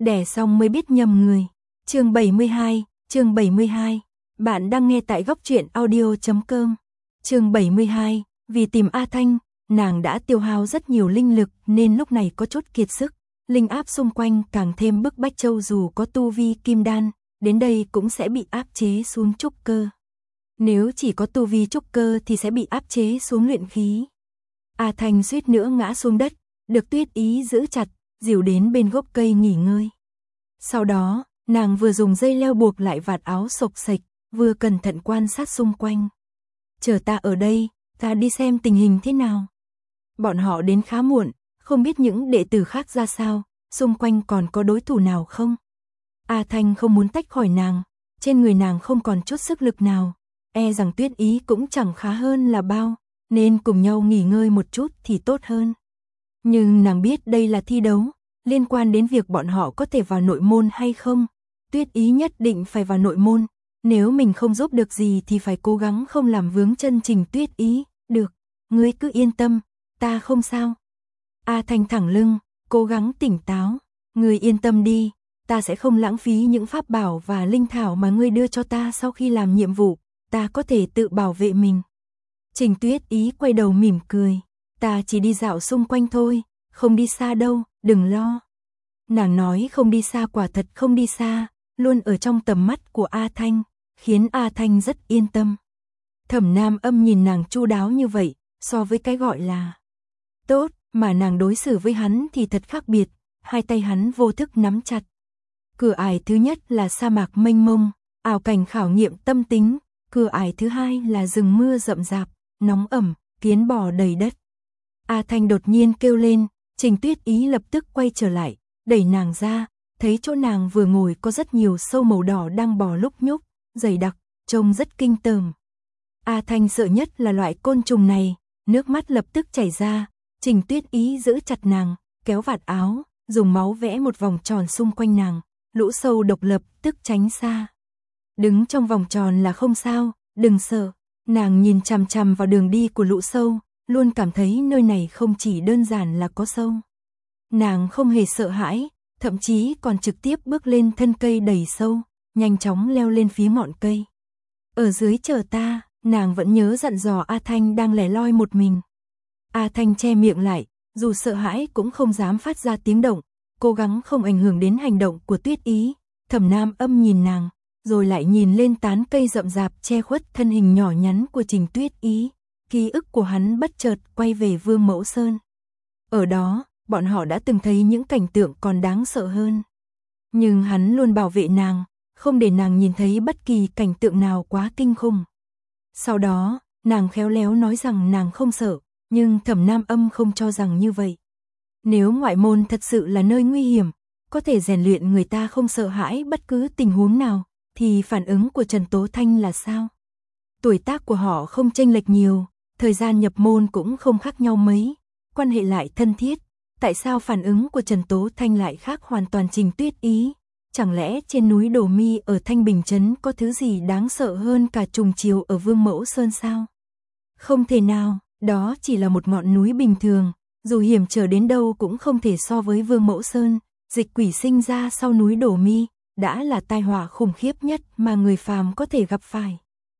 đẻ xong mới biết nhầm người. Chương 72. Bạn đang nghe tại góc truyện audio.com. Chương 72, vì tìm A Thanh, nàng đã tiêu hao rất nhiều linh lực nên lúc này có chút kiệt sức, linh áp xung quanh càng thêm bức bách, châu dù có tu vi kim đan, đến đây cũng sẽ bị áp chế xuống trúc cơ. Nếu chỉ có tu vi trúc cơ thì sẽ bị áp chế xuống luyện khí. A Thanh suýt nữa ngã xuống đất, được Tuyết Ý giữ chặt, dìu đến bên gốc cây nghỉ ngơi. Sau đó, nàng vừa dùng dây leo buộc lại vạt áo xộc xệch, vừa cẩn thận quan sát xung quanh. Chờ ta ở đây, ta đi xem tình hình thế nào. Bọn họ đến khá muộn, không biết những đệ tử khác ra sao, xung quanh còn có đối thủ nào không. A Thanh không muốn tách khỏi nàng, trên người nàng không còn chút sức lực nào, e rằng Tuyết Ý cũng chẳng khá hơn là bao, nên cùng nhau nghỉ ngơi một chút thì tốt hơn. Nhưng nàng biết đây là thi đấu, liên quan đến việc bọn họ có thể vào nội môn hay không. Tuyết Ý nhất định phải vào nội môn, nếu mình không giúp được gì thì phải cố gắng không làm vướng chân Trình Tuyết Ý. Được, ngươi cứ yên tâm, ta không sao. A Thanh thẳng lưng, cố gắng tỉnh táo. Ngươi yên tâm đi, ta sẽ không lãng phí những pháp bảo và linh thảo mà ngươi đưa cho ta sau khi làm nhiệm vụ, ta có thể tự bảo vệ mình. Trình Tuyết Ý quay đầu mỉm cười, ta chỉ đi dạo xung quanh thôi, không đi xa đâu, đừng lo. Nàng nói không đi xa quả thật không đi xa, luôn ở trong tầm mắt của A Thanh, khiến A Thanh rất yên tâm. Thẩm Nam Âm nhìn nàng chu đáo như vậy, so với cái gọi là tốt mà nàng đối xử với hắn thì thật khác biệt, hai tay hắn vô thức nắm chặt. Cửa ải thứ nhất là sa mạc mênh mông, ảo cảnh khảo nghiệm tâm tính, cửa ải thứ hai là rừng mưa rậm rạp, nóng ẩm, kiến bò đầy đất. A Thanh đột nhiên kêu lên, Trình Tuyết Ý lập tức quay trở lại, đẩy nàng ra, thấy chỗ nàng vừa ngồi có rất nhiều sâu màu đỏ đang bò lúc nhúc, dày đặc, trông rất kinh tởm. A Thanh sợ nhất là loại côn trùng này, nước mắt lập tức chảy ra, Trình Tuyết Ý giữ chặt nàng, kéo vạt áo, dùng máu vẽ một vòng tròn xung quanh nàng, lũ sâu độc lập tức tránh xa. Đứng trong vòng tròn là không sao, đừng sợ. Nàng nhìn chằm chằm vào đường đi của lũ sâu, luôn cảm thấy nơi này không chỉ đơn giản là có sâu. Nàng không hề sợ hãi, thậm chí còn trực tiếp bước lên thân cây đầy sâu, nhanh chóng leo lên phía ngọn cây. Ở dưới chờ ta, nàng vẫn nhớ dặn dò A Thanh đang lẻ loi một mình. A Thanh che miệng lại, dù sợ hãi cũng không dám phát ra tiếng động, cố gắng không ảnh hưởng đến hành động của Tuyết Ý. Thẩm Nam Âm nhìn nàng, rồi lại nhìn lên tán cây rậm rạp che khuất thân hình nhỏ nhắn của Trình Tuyết Ý. Ký ức của hắn bất chợt quay về Vương Mẫu Sơn. Ở đó, bọn họ đã từng thấy những cảnh tượng còn đáng sợ hơn. Nhưng hắn luôn bảo vệ nàng, không để nàng nhìn thấy bất kỳ cảnh tượng nào quá kinh khủng. Sau đó, nàng khéo léo nói rằng nàng không sợ, nhưng Thẩm Nam Âm không cho rằng như vậy. Nếu ngoại môn thật sự là nơi nguy hiểm, có thể rèn luyện người ta không sợ hãi bất cứ tình huống nào, thì phản ứng của Trần Tố Thanh là sao? Tuổi tác của họ không chênh lệch nhiều, thời gian nhập môn cũng không khác nhau mấy, quan hệ lại thân thiết, tại sao phản ứng của Trần Tố Thanh lại khác hoàn toàn Trình Tuyết Ý? Chẳng lẽ trên núi Đồ Mi ở Thanh Bình Trấn có thứ gì đáng sợ hơn cả trùng chiều ở Vương Mẫu Sơn sao? Không thể nào, đó chỉ là một ngọn núi bình thường, dù hiểm trở đến đâu cũng không thể so với Vương Mẫu Sơn. Dịch quỷ sinh ra sau núi Đồ Mi đã là tai họa khủng khiếp nhất mà người phàm có thể gặp phải.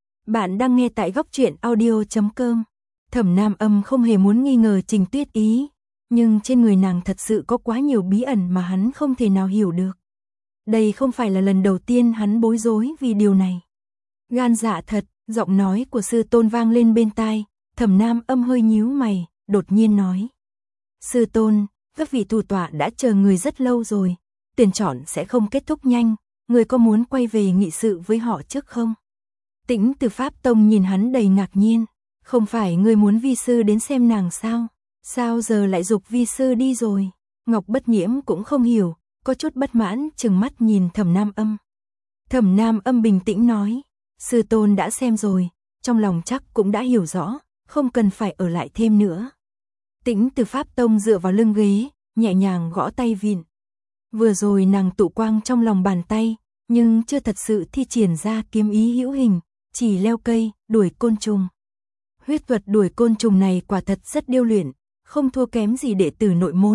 Bạn đang nghe tại góc truyện audio.com. Thẩm Nam Âm không hề muốn nghi ngờ Trình Tuyết Ý, nhưng trên người nàng thật sự có quá nhiều bí ẩn mà hắn không thể nào hiểu được. Đây không phải là lần đầu tiên hắn bối rối vì điều này. Gan dạ thật, giọng nói của sư tôn vang lên bên tai, Thẩm Nam Âm hơi nhíu mày, đột nhiên nói. Sư tôn, các vị thủ tọa đã chờ người rất lâu rồi, tuyển chọn sẽ không kết thúc nhanh, người có muốn quay về nghị sự với họ trước không? Tĩnh Từ Pháp Tông nhìn hắn đầy ngạc nhiên, không phải người muốn vi sư đến xem nàng sao? Sao giờ lại giục vi sư đi rồi? Ngọc Bất Nhiễm cũng không hiểu, có chút bất mãn trừng mắt nhìn Thẩm Nam Âm. Thẩm Nam Âm bình tĩnh nói, sư tôn đã xem rồi, trong lòng chắc cũng đã hiểu rõ, không cần phải ở lại thêm nữa. Tĩnh Từ Pháp Tông dựa vào lưng ghế, nhẹ nhàng gõ tay vịn. Vừa rồi nàng tụ quang trong lòng bàn tay, nhưng chưa thật sự thi triển ra kiếm ý hữu hình, chỉ leo cây, đuổi côn trùng. Huyết thuật đuổi côn trùng này quả thật rất điêu luyện, không thua kém gì đệ tử nội môn,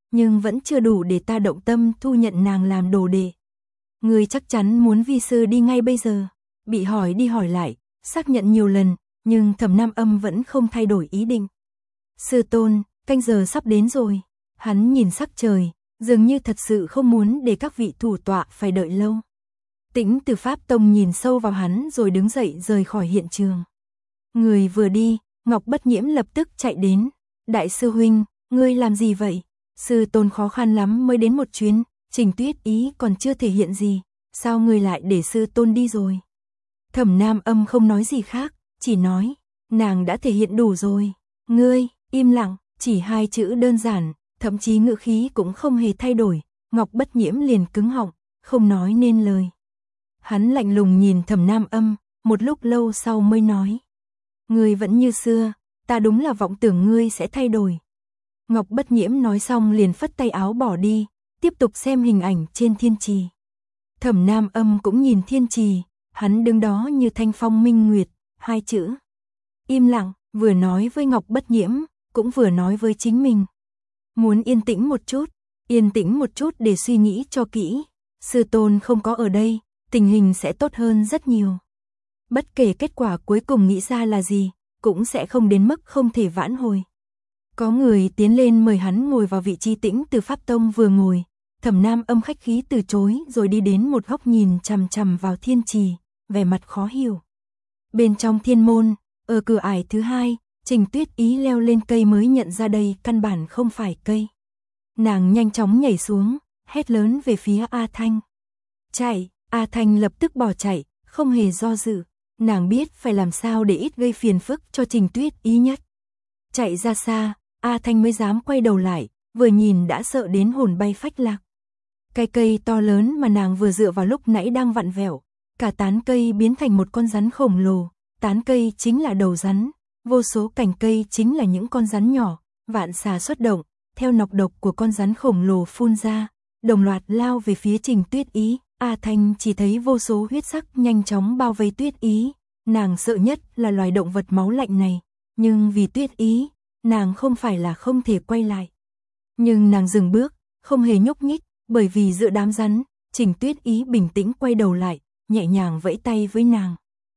nhưng vẫn chưa đủ để ta động tâm thu nhận nàng làm đồ đệ. Ngươi chắc chắn muốn vi sư đi ngay bây giờ? Bị hỏi đi hỏi lại, xác nhận nhiều lần, nhưng Thẩm Nam Âm vẫn không thay đổi ý định. Sư tôn, canh giờ sắp đến rồi. Hắn nhìn sắc trời, dường như thật sự không muốn để các vị thủ tọa phải đợi lâu. Tĩnh Từ Pháp Tông nhìn sâu vào hắn rồi đứng dậy rời khỏi hiện trường. Người vừa đi, Ngọc Bất Nhiễm lập tức chạy đến. Đại sư huynh, ngươi làm gì vậy? Sư tôn khó khăn lắm mới đến một chuyến, Trình Tuyết Ý còn chưa thể hiện gì, sao ngươi lại để sư tôn đi rồi? Thẩm Nam Âm không nói gì khác, chỉ nói, nàng đã thể hiện đủ rồi. Ngươi, im lặng, chỉ 2 chữ đơn giản, thậm chí ngữ khí cũng không hề thay đổi. Ngọc Bất Nhiễm liền cứng họng, không nói nên lời. Hắn lạnh lùng nhìn Thẩm Nam Âm, một lúc lâu sau mới nói. Ngươi vẫn như xưa, ta đúng là vọng tưởng ngươi sẽ thay đổi. Ngọc Bất Nhiễm nói xong liền phất tay áo bỏ đi, tiếp tục xem hình ảnh trên thiên trì. Thẩm Nam Âm cũng nhìn thiên trì, hắn đứng đó như thanh phong minh nguyệt, 2 chữ. Im lặng, vừa nói với Ngọc Bất Nhiễm, cũng vừa nói với chính mình. Muốn yên tĩnh một chút để suy nghĩ cho kỹ. Sư tôn không có ở đây, tình hình sẽ tốt hơn rất nhiều. Bất kể kết quả cuối cùng nghĩ ra là gì, cũng sẽ không đến mức không thể vãn hồi. Có người tiến lên mời hắn ngồi vào vị trí Tĩnh Từ Pháp Tông vừa ngồi. Thẩm Nam Âm khách khí từ chối rồi đi đến một góc nhìn chằm chằm vào thiên trì, vẻ mặt khó hiểu. Bên trong thiên môn, ở cửa ải thứ 2, Trình Tuyết Ý leo lên cây mới nhận ra đây căn bản không phải cây. Nàng nhanh chóng nhảy xuống, hét lớn về phía A Thanh. Chạy, A Thanh lập tức bỏ chạy, không hề do dự. Nàng biết phải làm sao để ít gây phiền phức cho Trình Tuyết Ý nhất. Chạy ra xa, A Thanh mới dám quay đầu lại, vừa nhìn đã sợ đến hồn bay phách lạc. Cái cây to lớn mà nàng vừa dựa vào lúc nãy đang vặn vẹo, cả tán cây biến thành một con rắn khổng lồ, tán cây chính là đầu rắn, vô số cành cây chính là những con rắn nhỏ, vạn xà xuất động, theo nọc độc của con rắn khổng lồ phun ra, đồng loạt lao về phía Trình Tuyết Ý. A Thanh chỉ thấy vô số huyết sắc nhanh chóng bao vây Tuyết Ý, nàng sợ nhất là loài động vật máu lạnh này, nhưng vì Tuyết Ý, nàng không phải là không thể quay lại. Nhưng nàng dừng bước, không hề nhúc nhích, bởi vì giữa đám rắn, Trình Tuyết Ý bình tĩnh quay đầu lại, nhẹ nhàng vẫy tay với nàng.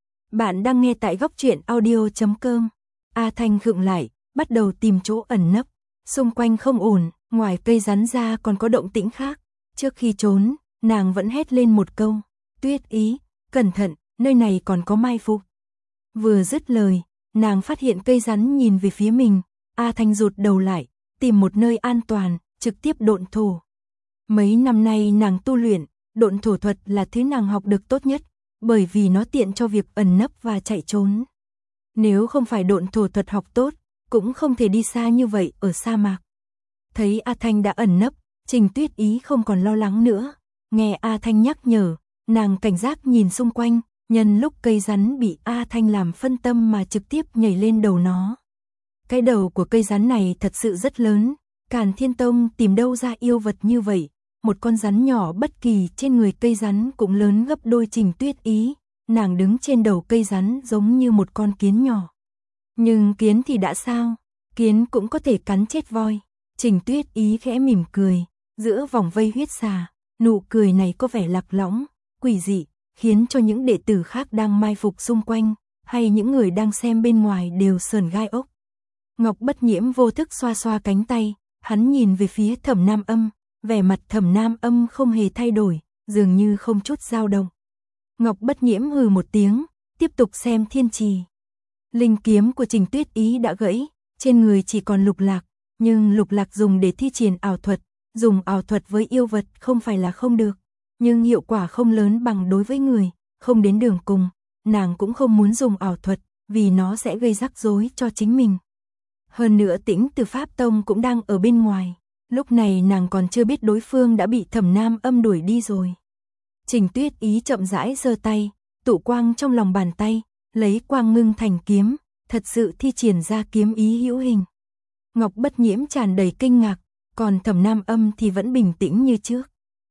Bạn đang nghe tại góc truyện audio.com. A Thanh khựng lại, bắt đầu tìm chỗ ẩn nấp, xung quanh không ổn, ngoài cây rắn ra còn có động tĩnh khác. Trước khi trốn, nàng vẫn hét lên một câu, Tuyết Ý, cẩn thận, nơi này còn có mai phục. Vừa dứt lời, nàng phát hiện cây rắn nhìn về phía mình, A Thanh rụt đầu lại, tìm một nơi an toàn, trực tiếp độn thổ. Mấy năm nay nàng tu luyện, độn thổ thuật là thứ nàng học được tốt nhất, bởi vì nó tiện cho việc ẩn nấp và chạy trốn. Nếu không phải độn thổ thuật học tốt, cũng không thể đi xa như vậy ở sa mạc. Thấy A Thanh đã ẩn nấp, Trình Tuyết Ý không còn lo lắng nữa. Nghe A Thanh nhắc nhở, nàng cảnh giác nhìn xung quanh, nhân lúc cây rắn bị A Thanh làm phân tâm mà trực tiếp nhảy lên đầu nó. Cái đầu của cây rắn này thật sự rất lớn, Càn Thiên Tông tìm đâu ra yêu vật như vậy, một con rắn nhỏ bất kỳ trên người cây rắn cũng lớn gấp đôi Trình Tuyết Ý, nàng đứng trên đầu cây rắn giống như một con kiến nhỏ. Nhưng kiến thì đã sao, kiến cũng có thể cắn chết voi. Trình Tuyết Ý khẽ mỉm cười, giữa vòng vây huyết xà, nụ cười này có vẻ lạc lõng, quỷ dị, khiến cho những đệ tử khác đang mai phục xung quanh, hay những người đang xem bên ngoài đều sởn gai ốc. Ngọc Bất Nhiễm vô thức xoa xoa cánh tay, hắn nhìn về phía Thẩm Nam Âm, vẻ mặt Thẩm Nam Âm không hề thay đổi, dường như không chút dao động. Ngọc Bất Nhiễm hừ một tiếng, tiếp tục xem thiên trì. Linh kiếm của Trình Tuyết Ý đã gãy, trên người chỉ còn lục lạc, nhưng lục lạc dùng để thi triển ảo thuật, dùng ảo thuật với yêu vật không phải là không được, nhưng hiệu quả không lớn bằng đối với người, không đến đường cùng, nàng cũng không muốn dùng ảo thuật, vì nó sẽ gây rắc rối cho chính mình. Hơn nữa Tĩnh Từ Pháp Tông cũng đang ở bên ngoài, lúc này nàng còn chưa biết đối phương đã bị Thẩm Nam Âm đuổi đi rồi. Trình Tuyết Ý chậm rãi giơ tay, tụ quang trong lòng bàn tay, lấy quang ngưng thành kiếm, thật sự thi triển ra kiếm ý hữu hình. Ngọc Bất Nhiễm tràn đầy kinh ngạc, còn Thẩm Nam Âm thì vẫn bình tĩnh như trước.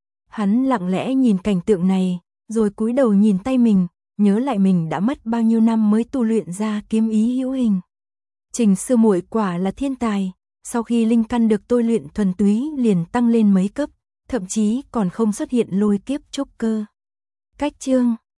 Hắn lặng lẽ nhìn cảnh tượng này, rồi cúi đầu nhìn tay mình, nhớ lại mình đã mất bao nhiêu năm mới tu luyện ra kiếm ý hữu hình. Trình sư muội quả là thiên tài, Sau khi linh căn được tôi luyện thuần túy liền tăng lên mấy cấp, thậm chí còn không xuất hiện lôi kiếp trúc cơ. Cách chương